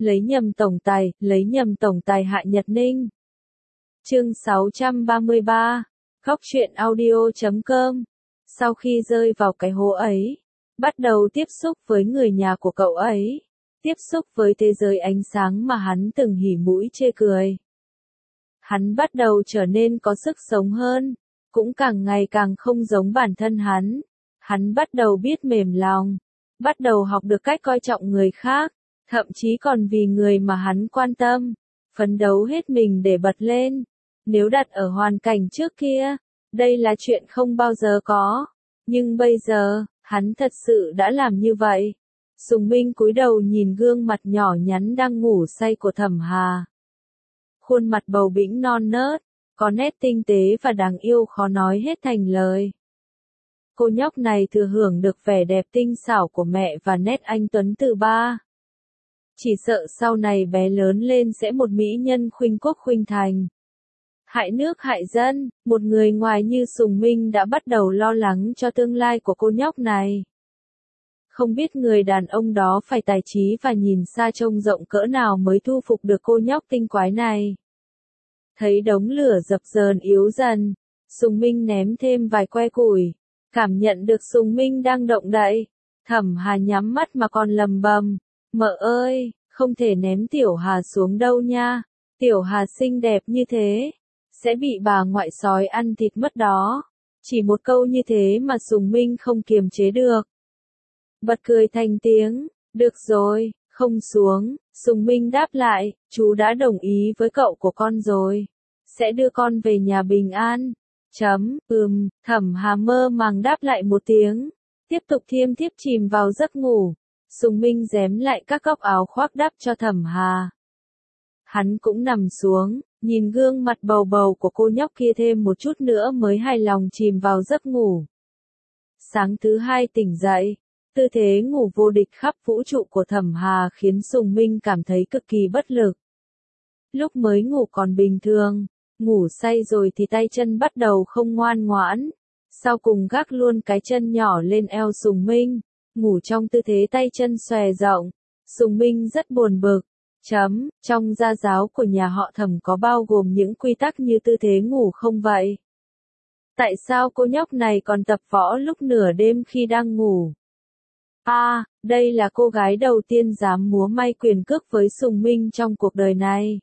lấy nhầm tổng tài Hạ Nhật Ninh. Chương 633, Góc truyện audio.com. Sau khi rơi vào cái hố ấy, bắt đầu tiếp xúc với người nhà của cậu ấy, tiếp xúc với thế giới ánh sáng mà hắn từng hỉ mũi chê cười. Hắn bắt đầu trở nên có sức sống hơn, cũng càng ngày càng không giống bản thân hắn. Hắn bắt đầu biết mềm lòng, bắt đầu học được cách coi trọng người khác, thậm chí còn vì người mà hắn quan tâm, phấn đấu hết mình để bật lên. Nếu đặt ở hoàn cảnh trước kia, đây là chuyện không bao giờ có, nhưng bây giờ, hắn thật sự đã làm như vậy. Sùng Minh cúi đầu nhìn gương mặt nhỏ nhắn đang ngủ say của Thẩm Hà. Khuôn mặt bầu bĩnh non nớt, có nét tinh tế và đáng yêu khó nói hết thành lời. Cô nhóc này thừa hưởng được vẻ đẹp tinh xảo của mẹ và nét anh tuấn từ ba. Chỉ sợ sau này bé lớn lên sẽ một mỹ nhân khuynh quốc khuynh thành. Hại nước hại dân, một người ngoài như Sùng Minh đã bắt đầu lo lắng cho tương lai của cô nhóc này. Không biết người đàn ông đó phải tài trí và nhìn xa trông rộng cỡ nào mới thu phục được cô nhóc tinh quái này. Thấy đống lửa dập dờn yếu dần, Sùng Minh ném thêm vài que củi. Cảm nhận được Sùng Minh đang động đậy, Thẩm Hà nhắm mắt mà còn lầm bầm, mợ ơi, không thể ném Tiểu Hà xuống đâu nha, Tiểu Hà xinh đẹp như thế, sẽ bị bà ngoại sói ăn thịt mất đó. Chỉ một câu như thế mà Sùng Minh không kiềm chế được. Bật cười thành tiếng, được rồi, không xuống, Sùng Minh đáp lại, chú đã đồng ý với cậu của con rồi, sẽ đưa con về nhà bình an. Thẩm Hà mơ màng đáp lại một tiếng, tiếp tục thiêm thiếp chìm vào giấc ngủ. Sùng Minh rém lại các góc áo khoác đắp cho Thẩm Hà. Hắn cũng nằm xuống, nhìn gương mặt bầu bầu của cô nhóc kia thêm một chút nữa mới hài lòng chìm vào giấc ngủ. Sáng thứ hai tỉnh dậy, tư thế ngủ vô địch khắp vũ trụ của Thẩm Hà khiến Sùng Minh cảm thấy cực kỳ bất lực. Lúc mới ngủ còn bình thường, ngủ say rồi thì tay chân bắt đầu không ngoan ngoãn, sau cùng gác luôn cái chân nhỏ lên eo Sùng Minh, ngủ trong tư thế tay chân xòe rộng. Sùng Minh rất buồn bực. Trong gia giáo của nhà họ Thẩm có bao gồm những quy tắc như tư thế ngủ không vậy? Tại sao cô nhóc này còn tập võ lúc nửa đêm khi đang ngủ? Đây là cô gái đầu tiên dám múa may quyền cước với Sùng Minh trong cuộc đời này.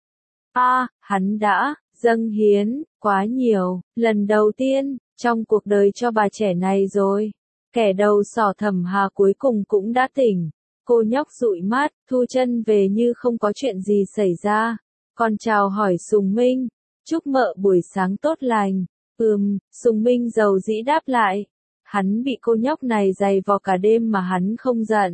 Hắn đã dâng hiến quá nhiều, lần đầu tiên trong cuộc đời cho bà trẻ này rồi. Kẻ đầu sỏ Thẩm Hà cuối cùng cũng đã tỉnh. Cô nhóc dụi mắt, thu chân về như không có chuyện gì xảy ra. Còn chào hỏi Sùng Minh, chúc mợ buổi sáng tốt lành. Sùng Minh giàu dĩ đáp lại. Hắn bị cô nhóc này giày vò cả đêm mà hắn không giận.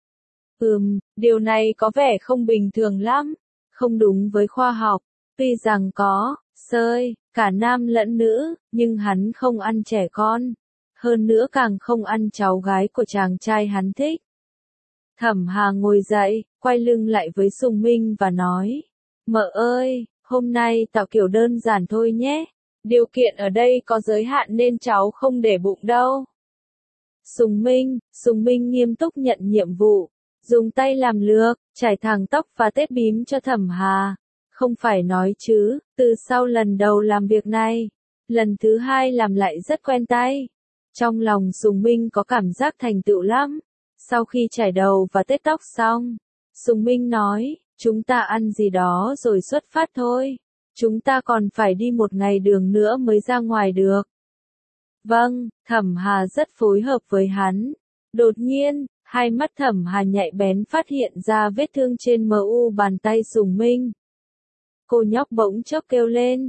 Điều này có vẻ không bình thường lắm, không đúng với khoa học. Tuy rằng có cả nam lẫn nữ, nhưng hắn không ăn trẻ con. Hơn nữa càng không ăn cháu gái của chàng trai hắn thích. Thẩm Hà ngồi dậy, quay lưng lại với Sùng Minh và nói, mợ ơi, hôm nay tạo kiểu đơn giản thôi nhé, điều kiện ở đây có giới hạn nên cháu không để bụng đâu. Sùng Minh nghiêm túc nhận nhiệm vụ, dùng tay làm lược, chải thẳng tóc và tết bím cho Thẩm Hà. Không phải nói chứ, từ sau lần đầu làm việc này, lần thứ hai làm lại rất quen tay. Trong lòng Sùng Minh có cảm giác thành tựu lắm. Sau khi chải đầu và tết tóc xong, Sùng Minh nói, chúng ta ăn gì đó rồi xuất phát thôi. Chúng ta còn phải đi một ngày đường nữa mới ra ngoài được. Vâng, Thẩm Hà rất phối hợp với hắn. Đột nhiên, hai mắt Thẩm Hà nhạy bén phát hiện ra vết thương trên mu bàn tay Sùng Minh. Cô nhóc bỗng chốc kêu lên,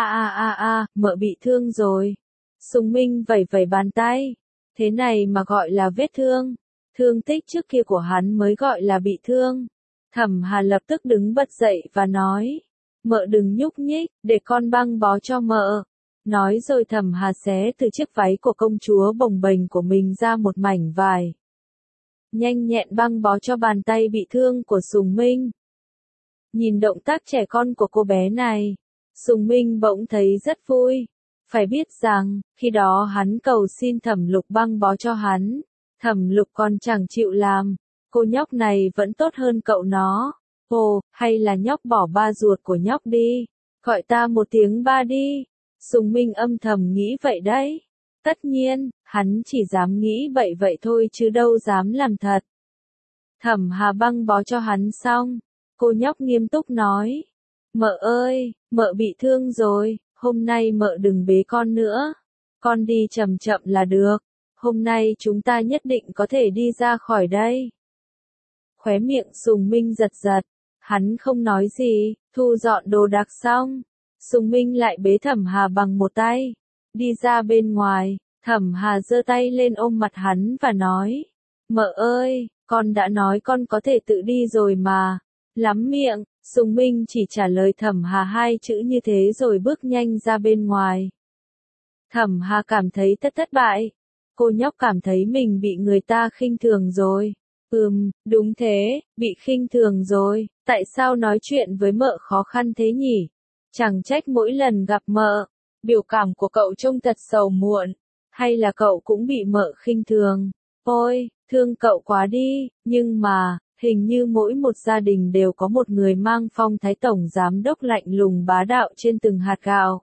mợ bị thương rồi. Sùng Minh vẩy vẩy bàn tay, thế này mà gọi là vết thương. Thương tích trước kia của hắn mới gọi là bị thương. Thẩm Hà lập tức đứng bật dậy và nói, mợ đừng nhúc nhích, để con băng bó cho mợ. Nói rồi Thẩm Hà xé từ chiếc váy của công chúa bồng bềnh của mình ra một mảnh vải. Nhanh nhẹn băng bó cho bàn tay bị thương của Sùng Minh. Nhìn động tác trẻ con của cô bé này, Sùng Minh bỗng thấy rất vui. Phải biết rằng, khi đó hắn cầu xin Thẩm Lục băng bó cho hắn. Thẩm Lục còn chẳng chịu làm, cô nhóc này vẫn tốt hơn cậu nó. Ồ, hay là nhóc bỏ ba ruột của nhóc đi. Gọi ta một tiếng ba đi. Sùng Minh âm thầm nghĩ vậy đấy. Tất nhiên, hắn chỉ dám nghĩ vậy vậy thôi chứ đâu dám làm thật. Thẩm Hà băng bó cho hắn xong. Cô nhóc nghiêm túc nói. Mợ ơi, mợ bị thương rồi, hôm nay mợ đừng bế con nữa. Con đi chậm chậm là được. Hôm nay chúng ta nhất định có thể đi ra khỏi đây. Khóe miệng Sùng Minh giật giật. Hắn không nói gì, thu dọn đồ đạc xong. Sùng Minh lại bế Thẩm Hà bằng một tay. Đi ra bên ngoài, Thẩm Hà giơ tay lên ôm mặt hắn và nói. Mợ ơi, con đã nói con có thể tự đi rồi mà. Lắm miệng, Sùng Minh chỉ trả lời Thẩm Hà hai chữ như thế rồi bước nhanh ra bên ngoài. Thẩm Hà cảm thấy thất bại. Cô nhóc cảm thấy mình bị người ta khinh thường rồi. Đúng thế, bị khinh thường rồi, tại sao nói chuyện với mợ khó khăn thế nhỉ? Chẳng trách mỗi lần gặp mợ, biểu cảm của cậu trông thật sầu muộn, hay là cậu cũng bị mợ khinh thường? Ôi, thương cậu quá đi, nhưng mà, hình như mỗi một gia đình đều có một người mang phong thái tổng giám đốc lạnh lùng bá đạo trên từng hạt gạo.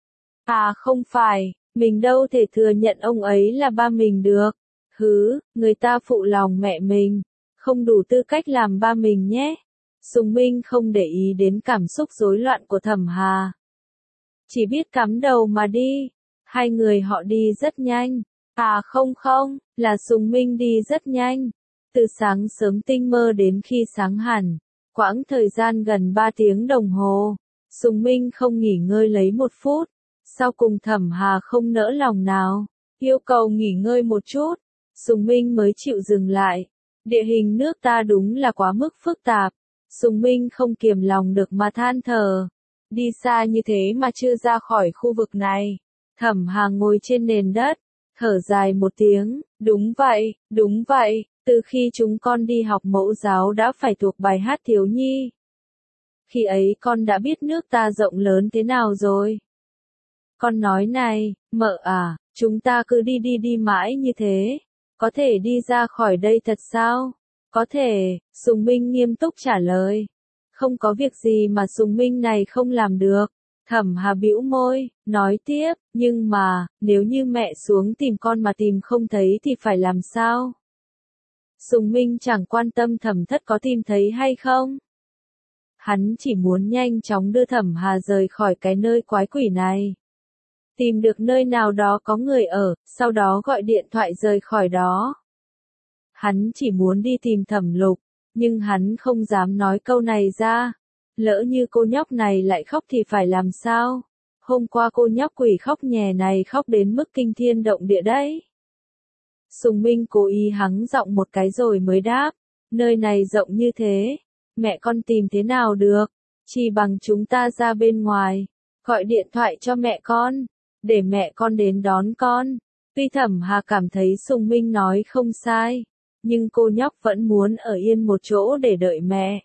À không phải, mình đâu thể thừa nhận ông ấy là ba mình được. Người ta phụ lòng mẹ mình, không đủ tư cách làm ba mình nhé. Sùng Minh không để ý đến cảm xúc rối loạn của Thẩm Hà. Chỉ biết cắm đầu mà đi. Hai người họ đi rất nhanh. À không, là Sùng Minh đi rất nhanh. Từ sáng sớm tinh mơ đến khi sáng hẳn, quãng thời gian gần 3 tiếng đồng hồ. Sùng Minh không nghỉ ngơi lấy một phút. Sau cùng Thẩm Hà không nỡ lòng nào, yêu cầu nghỉ ngơi một chút. Sùng Minh mới chịu dừng lại. Địa hình nước ta đúng là quá mức phức tạp. Sùng Minh không kiềm lòng được mà than thở. Đi xa như thế mà chưa ra khỏi khu vực này. Thẩm Hà ngồi trên nền đất, thở dài một tiếng. Đúng vậy, từ khi chúng con đi học mẫu giáo đã phải thuộc bài hát thiếu nhi. Khi ấy con đã biết nước ta rộng lớn thế nào rồi. Con nói này, mợ à, chúng ta cứ đi mãi như thế. Có thể đi ra khỏi đây thật sao? Có thể, Sùng Minh nghiêm túc trả lời. Không có việc gì mà Sùng Minh này không làm được. Thẩm Hà bĩu môi, nói tiếp, nhưng mà, nếu như mẹ xuống tìm con mà tìm không thấy thì phải làm sao? Sùng Minh chẳng quan tâm Thẩm Thất có tìm thấy hay không. Hắn chỉ muốn nhanh chóng đưa Thẩm Hà rời khỏi cái nơi quái quỷ này. Tìm được nơi nào đó có người ở, sau đó gọi điện thoại rời khỏi đó. Hắn chỉ muốn đi tìm Thẩm Lục, nhưng hắn không dám nói câu này ra. Lỡ như cô nhóc này lại khóc thì phải làm sao? Hôm qua cô nhóc quỷ khóc nhè này khóc đến mức kinh thiên động địa đấy. Sùng Minh cố ý hắng giọng một cái rồi mới đáp. Nơi này rộng như thế, mẹ con tìm thế nào được? Chỉ bằng chúng ta ra bên ngoài, gọi điện thoại cho mẹ con, để mẹ con đến đón con. Tuy Thẩm Hà cảm thấy Sùng Minh nói không sai, nhưng cô nhóc vẫn muốn ở yên một chỗ để đợi mẹ.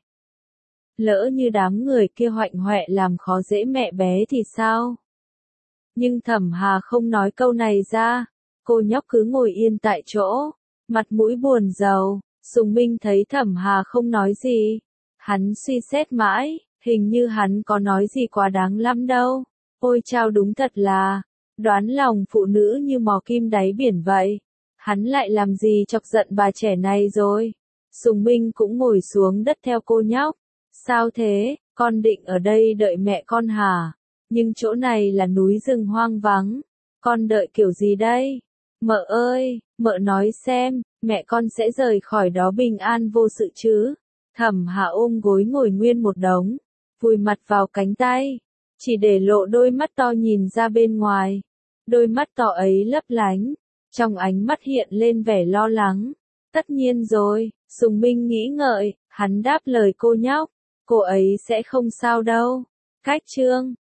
Lỡ như đám người kia hoạnh hoẹ làm khó dễ mẹ bé thì sao? Nhưng Thẩm Hà không nói câu này ra, cô nhóc cứ ngồi yên tại chỗ, mặt mũi buồn rầu. Sùng Minh thấy Thẩm Hà không nói gì, hắn suy xét mãi, hình như hắn có nói gì quá đáng lắm đâu. Ôi chao, đúng thật là đoán lòng phụ nữ như mò kim đáy biển vậy. Hắn lại làm gì chọc giận bà trẻ này rồi? Sùng Minh cũng ngồi xuống đất theo cô nhóc. Sao thế, con định ở đây đợi mẹ con hả? Nhưng chỗ này là núi rừng hoang vắng. Con đợi kiểu gì đây? Mợ ơi, mợ nói xem, mẹ con sẽ rời khỏi đó bình an vô sự chứ? Thẩm Hà ôm gối ngồi nguyên một đống, vùi mặt vào cánh tay, chỉ để lộ đôi mắt to nhìn ra bên ngoài. Đôi mắt to ấy lấp lánh, trong ánh mắt hiện lên vẻ lo lắng. Tất nhiên rồi, Sùng Minh nghĩ ngợi, hắn đáp lời cô nhóc. Cô ấy sẽ không sao đâu. Cách chương